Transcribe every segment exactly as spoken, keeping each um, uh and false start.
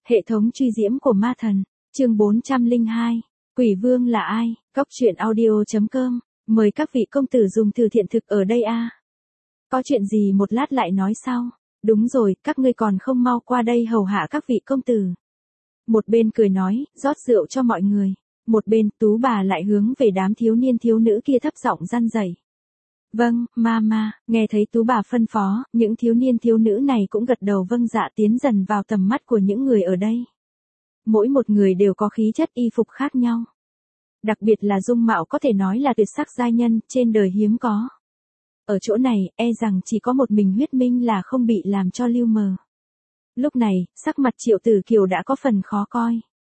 Hệ thống truy diễm của ma thần, chương bốn trăm lẻ hai, Quỷ Vương là ai? Cóc truyện audio chấm com, mời các vị công tử dùng từ thiện thực ở đây a. Có chuyện gì một lát lại nói sau. Đúng rồi, các ngươi còn không mau qua đây hầu hạ các vị công tử. Một bên cười nói, rót rượu cho mọi người. Một bên, Tú bà lại hướng về đám thiếu niên thiếu nữ kia thấp giọng răn rẩy. Vâng, mama, nghe thấy Tú bà phân phó, những thiếu niên thiếu nữ này cũng gật đầu vâng dạ tiến dần vào tầm mắt của những người ở đây. Mỗi một người đều có khí chất y phục khác nhau. Đặc biệt là dung mạo có thể nói là tuyệt sắc giai nhân, trên đời hiếm có. Ở chỗ này, e rằng chỉ có một mình Huyết Minh là không bị làm cho lưu mờ. Lúc này, sắc mặt Triệu Tử Kiều đã có phần khó coi.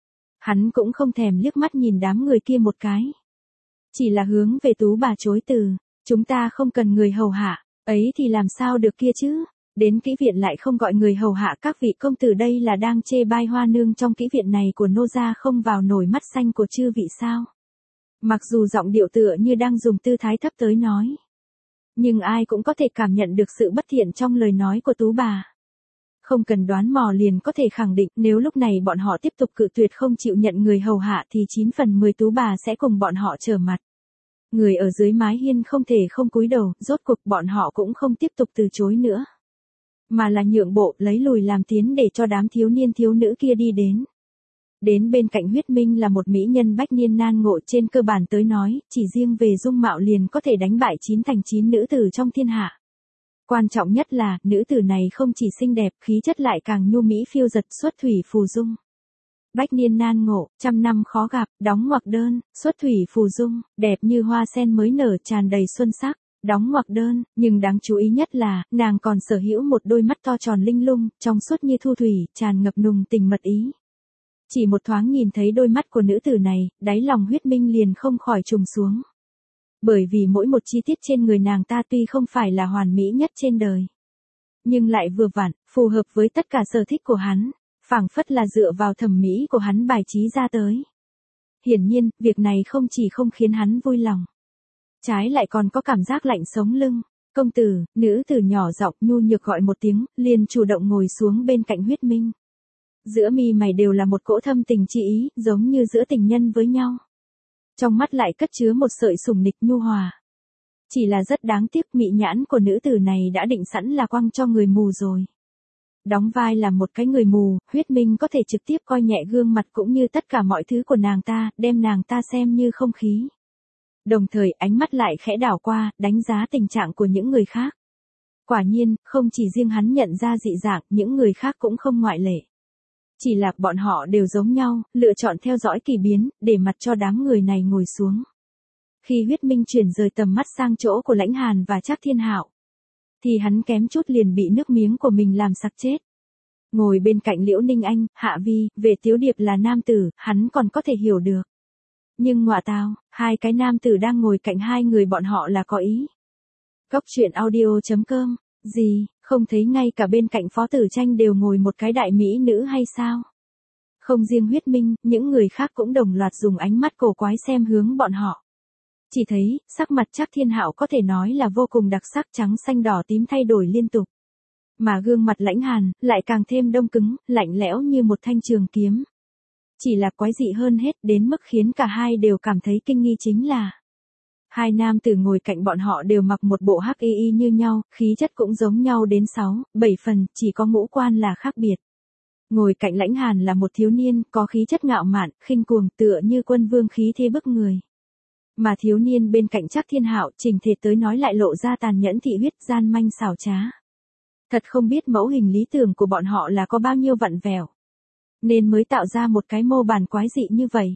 Hắn cũng không thèm liếc mắt nhìn đám người kia một cái. Chỉ là hướng về Tú bà chối từ. Chúng ta không cần người hầu hạ, ấy thì làm sao được kia chứ? Đến kỹ viện lại không gọi người hầu hạ các vị công tử, đây là đang chê bai hoa nương trong kỹ viện này của nô gia không vào nổi mắt xanh của chư vị sao? Mặc dù giọng điệu tựa như đang dùng tư thái thấp tới nói. Nhưng ai cũng có thể cảm nhận được sự bất thiện trong lời nói của Tú bà. Không cần đoán mò liền có thể khẳng định nếu lúc này bọn họ tiếp tục cự tuyệt không chịu nhận người hầu hạ thì chín phần mười Tú bà sẽ cùng bọn họ trở mặt. Người ở dưới mái hiên không thể không cúi đầu, rốt cuộc bọn họ cũng không tiếp tục từ chối nữa. Mà là nhượng bộ lấy lùi làm tiến để cho đám thiếu niên thiếu nữ kia đi đến. Đến bên cạnh Huyết Minh là một mỹ nhân bách niên nan ngộ, trên cơ bản tới nói, chỉ riêng về dung mạo liền có thể đánh bại chín thành chín nữ tử trong thiên hạ. Quan trọng nhất là, nữ tử này không chỉ xinh đẹp, khí chất lại càng nhu mỹ phiêu dật, xuất thủy phù dung. Bách niên nan ngộ, trăm năm khó gặp, đóng ngoặc đơn, xuất thủy phù dung, đẹp như hoa sen mới nở, tràn đầy xuân sắc, đóng ngoặc đơn, nhưng đáng chú ý nhất là, nàng còn sở hữu một đôi mắt to tròn linh lung, trong suốt như thu thủy, tràn ngập nùng tình mật ý. Chỉ một thoáng nhìn thấy đôi mắt của nữ tử này, đáy lòng Huyết Minh liền không khỏi trùng xuống. Bởi vì mỗi một chi tiết trên người nàng ta tuy không phải là hoàn mỹ nhất trên đời, nhưng lại vừa vặn, phù hợp với tất cả sở thích của hắn. Phảng phất là dựa vào thẩm mỹ của hắn bài trí ra tới. Hiển nhiên, việc này không chỉ không khiến hắn vui lòng, trái lại còn có cảm giác lạnh sống lưng. Công tử, nữ tử nhỏ giọng nhu nhược gọi một tiếng, liền chủ động ngồi xuống bên cạnh Huyết Minh. Giữa mi mày đều là một cỗ thâm tình chi ý, giống như giữa tình nhân với nhau. Trong mắt lại cất chứa một sợi sủng nịch nhu hòa. Chỉ là rất đáng tiếc, mị nhãn của nữ tử này đã định sẵn là quăng cho người mù rồi. Đóng vai là một cái người mù, Huyết Minh có thể trực tiếp coi nhẹ gương mặt cũng như tất cả mọi thứ của nàng ta, đem nàng ta xem như không khí. Đồng thời ánh mắt lại khẽ đảo qua, đánh giá tình trạng của những người khác. Quả nhiên, không chỉ riêng hắn nhận ra dị dạng, những người khác cũng không ngoại lệ. Chỉ là bọn họ đều giống nhau, lựa chọn theo dõi kỳ biến, để mặc cho đám người này ngồi xuống. Khi Huyết Minh chuyển rời tầm mắt sang chỗ của Lãnh Hàn và Trác Thiên Hạo, thì hắn kém chút liền bị nước miếng của mình làm sặc chết. Ngồi bên cạnh Liễu Ninh Anh, Hạ Vi, về Tiếu Điệp là nam tử, hắn còn có thể hiểu được. Nhưng ngọa tào, hai cái nam tử đang ngồi cạnh hai người bọn họ là có ý. Cóc truyện audio chấm com, gì, không thấy ngay cả bên cạnh Phó Tử Tranh đều ngồi một cái đại mỹ nữ hay sao? Không riêng Huyết Minh, những người khác cũng đồng loạt dùng ánh mắt cổ quái xem hướng bọn họ. Chỉ thấy, sắc mặt Trác Thiên Hạo có thể nói là vô cùng đặc sắc, trắng xanh đỏ tím thay đổi liên tục. Mà gương mặt Lãnh Hàn, lại càng thêm đông cứng, lạnh lẽo như một thanh trường kiếm. Chỉ là quái dị hơn hết, đến mức khiến cả hai đều cảm thấy kinh nghi chính là hai nam tử ngồi cạnh bọn họ đều mặc một bộ hắc y y như nhau, khí chất cũng giống nhau đến sáu, bảy phần, chỉ có ngũ quan là khác biệt. Ngồi cạnh Lãnh Hàn là một thiếu niên, có khí chất ngạo mạn, khinh cuồng, tựa như quân vương khí thế bức người. Mà thiếu niên bên cạnh Trác Thiên Hạo, trình thể tới nói lại lộ ra tàn nhẫn thị huyết, gian manh xảo trá. Thật không biết mẫu hình lý tưởng của bọn họ là có bao nhiêu vặn vẹo, nên mới tạo ra một cái mô bản quái dị như vậy.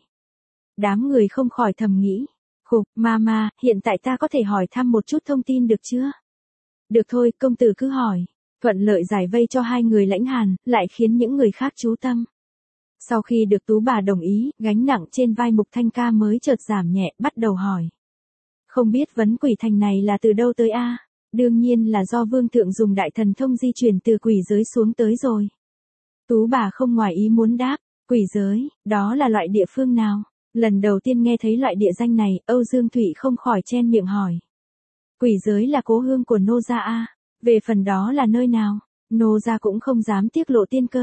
Đám người không khỏi thầm nghĩ, khục, mama, hiện tại ta có thể hỏi thăm một chút thông tin được chưa? Được thôi, công tử cứ hỏi. Thuận lợi giải vây cho hai người Lãnh Hàn, lại khiến những người khác chú tâm. Sau khi được Tú bà đồng ý, gánh nặng trên vai Mục Thanh Ca mới chợt giảm nhẹ, bắt đầu hỏi. Không biết vấn quỷ thành này là từ đâu tới a? Đương nhiên là do Vương Thượng dùng đại thần thông di chuyển từ quỷ giới xuống tới rồi. Tú bà không ngoài ý muốn đáp, quỷ giới, đó là loại địa phương nào? Lần đầu tiên nghe thấy loại địa danh này, Âu Dương Thụy không khỏi chen miệng hỏi. Quỷ giới là cố hương của nô gia a, về phần đó là nơi nào? Nô gia cũng không dám tiết lộ tiên cơ.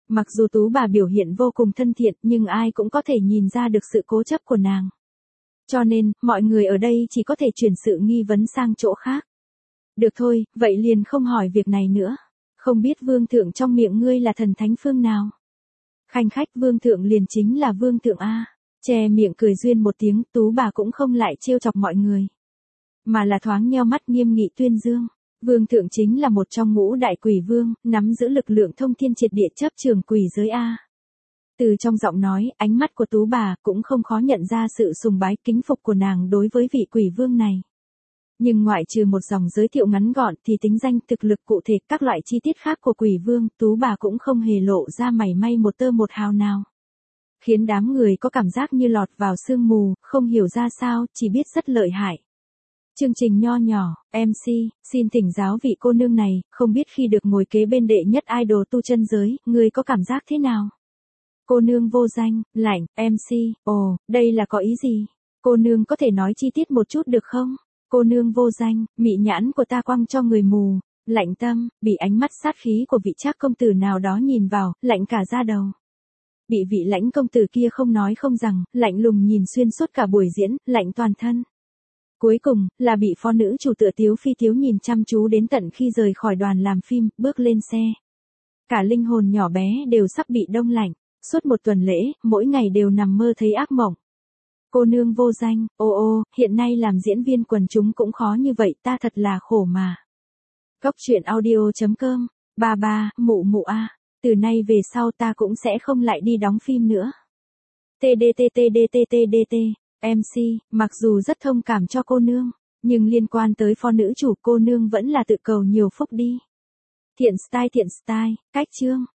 Mặc dù tú bà biểu hiện vô cùng thân thiện nhưng ai cũng có thể nhìn ra được sự cố chấp của nàng. Cho nên, mọi người ở đây chỉ có thể chuyển sự nghi vấn sang chỗ khác. Được thôi, vậy liền không hỏi việc này nữa. Không biết vương thượng trong miệng ngươi là thần thánh phương nào? Khanh khách, vương thượng liền chính là vương thượng A. Che miệng cười duyên một tiếng, tú bà cũng không lại trêu chọc mọi người. Mà là thoáng nheo mắt nghiêm nghị tuyên dương. Vương thượng chính là một trong ngũ đại quỷ vương, nắm giữ lực lượng thông thiên triệt địa chấp trường quỷ giới A. Từ trong giọng nói, ánh mắt của tú bà cũng không khó nhận ra sự sùng bái kính phục của nàng đối với vị quỷ vương này. Nhưng ngoại trừ một dòng giới thiệu ngắn gọn thì tính danh, thực lực cụ thể, các loại chi tiết khác của quỷ vương, tú bà cũng không hề lộ ra mảy may một tơ một hào nào. Khiến đám người có cảm giác như lọt vào sương mù, không hiểu ra sao, chỉ biết rất lợi hại. Chương trình nho nhỏ, em xê, xin thỉnh giáo vị cô nương này, không biết khi được ngồi kế bên đệ nhất idol tu chân giới, người có cảm giác thế nào? Cô nương vô danh, lạnh, em xê, ồ, đây là có ý gì? Cô nương có thể nói chi tiết một chút được không? Cô nương vô danh, mị nhãn của ta quăng cho người mù, lạnh tâm, bị ánh mắt sát khí của vị trác công tử nào đó nhìn vào, lạnh cả da đầu. Bị vị lãnh công tử kia không nói không rằng, lạnh lùng nhìn xuyên suốt cả buổi diễn, lạnh toàn thân. Cuối cùng, là bị phó nữ chủ tựa Tiếu Phi Tiếu nhìn chăm chú đến tận khi rời khỏi đoàn làm phim, bước lên xe. Cả linh hồn nhỏ bé đều sắp bị đông lạnh, suốt một tuần lễ, mỗi ngày đều nằm mơ thấy ác mộng. Cô nương vô danh, ô ô, hiện nay làm diễn viên quần chúng cũng khó như vậy, ta thật là khổ mà. Cốc truyện audio chấm com, ba ba, mụ mụ a, từ nay về sau ta cũng sẽ không lại đi đóng phim nữa. tê đê tê tê đê tê tê đê tê, em xê, mặc dù rất thông cảm cho cô nương, nhưng liên quan tới phó nữ chủ cô nương vẫn là tự cầu nhiều phúc đi. Thiện style thiện style, cách chương.